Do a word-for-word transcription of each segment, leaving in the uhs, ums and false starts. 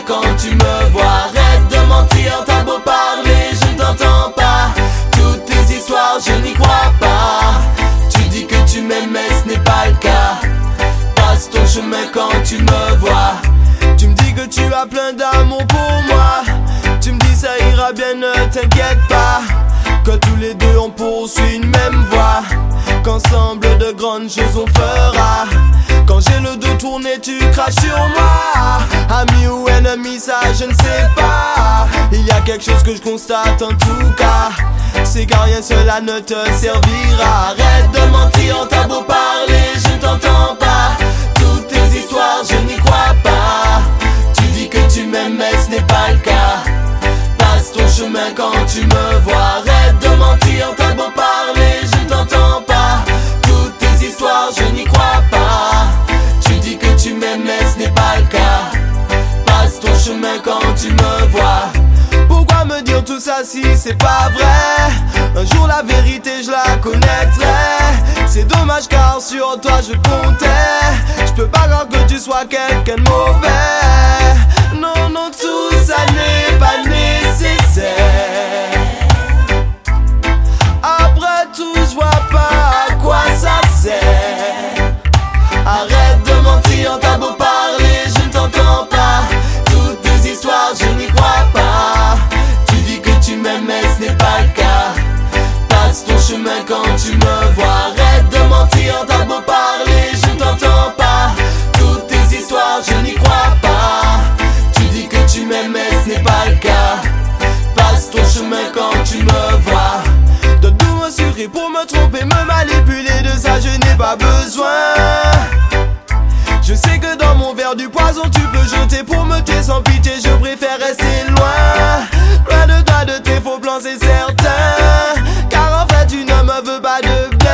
quand tu me vois. Arrête de mentir, t'as beau parler, je ne t'entends pas. Toutes tes histoires, je n'y crois pas. Tu dis que tu m'aimes mais ce n'est pas le cas. Passe ton chemin quand tu me vois. Tu me dis que tu as plein d'amour pour moi. Tu me dis ça ira bien, ne t'inquiète pas. Que tous les deux on poursuit une même voie. Qu'ensemble de grandes choses on fera. Quand j'ai le dos tourné tu craches sur moi. Ami ou ennemi ça je ne sais pas. Il y a quelque chose que je constate en tout cas. C'est qu'à rien cela ne te servira. Arrête de mentir, t'as beau parler, je ne t'entends pas. Toutes tes histoires je n'y crois pas. Tu dis que tu m'aimes mais ce n'est pas le cas. Passe ton chemin quand tu me vois. Arrête de mentir, t'as beau parler, je ne t'entends pas. Toutes tes histoires je n'y crois pas. Tu dis que tu m'aimes mais ce n'est pas le cas. Passe ton chemin quand tu me vois. Pourquoi me dire tout ça si c'est pas vrai? Un jour la vérité je la connaîtrai. C'est dommage car sur toi je comptais. Je peux pas croire que tu sois quelqu'un de mauvais. Non, non, tout ça n'est pas nécessaire. Après tout je vois pas à quoi ça sert. Arrête de mentir, t'as beau parler, je ne t'entends pas. Toutes tes histoires je n'y crois pas. Tu dis que tu m'aimes mais ce n'est pas le cas. Passe ton chemin quand tu me vois. Arrête de mentir, t'as beau parler, je ne t'entends pas. Toutes tes histoires je n'y crois pas. Tu dis que tu m'aimes mais ce n'est pas le cas. Passe ton chemin quand tu me vois. De tout me suffire pour me tromper, me manipuler, de ça je n'ai pas besoin. Je sais que dans mon verre du poison tu peux jeter pour me tuer sans pitié. Je préfère rester loin, loin de toi, de tes faux plans c'est certain. Car en fait tu ne me veux pas de bien.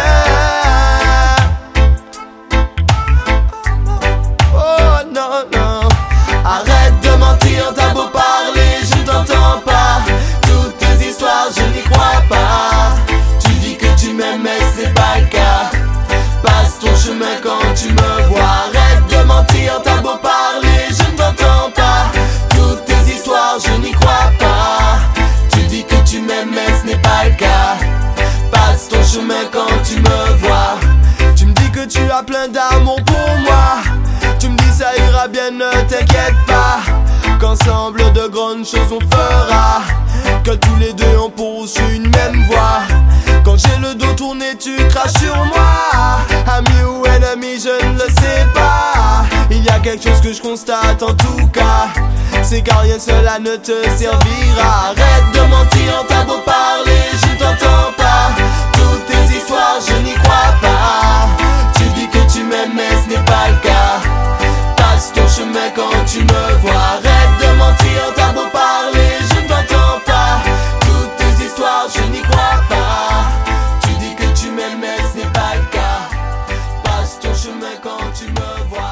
Oh non non. Arrête de mentir, t'as beau parler, je ne t'entends pas. Toutes tes histoires je n'y crois pas. Tu dis que tu m'aimes mais c'est pas le cas. Passe ton chemin quand tu me vois. Arrête de mentir, t'as beau parler, je ne t'entends pas. Toutes tes histoires je n'y crois pas. Tu dis que tu m'aimes mais ce n'est pas le cas. Passe ton chemin quand tu me vois. Tu me dis que tu as plein d'amour pour moi. Tu me dis ça ira bien, ne t'inquiète pas. Qu'ensemble de grandes choses on fera. Que tous les deux on poursuit une même voie. Quand j'ai le dos tourné tu craches sur moi. Ami ou ennemi je ne le sais pas. Il y a quelque chose que je constate en tout cas. C'est qu'à rien cela ne te servira. Arrête de mentir, t'as beau parler, je ne t'entends pas. Toutes tes histoires je n'y crois pas. Tu dis que tu m'aimes mais ce n'est pas le cas. Passe ton chemin quand tu me vois. Arrête de mentir, t'as beau parler, je ne t'entends pas. Toutes tes histoires je n'y crois pas. Tu dis que tu m'aimes mais ce n'est pas le cas. Passe ton chemin quand tu me vois.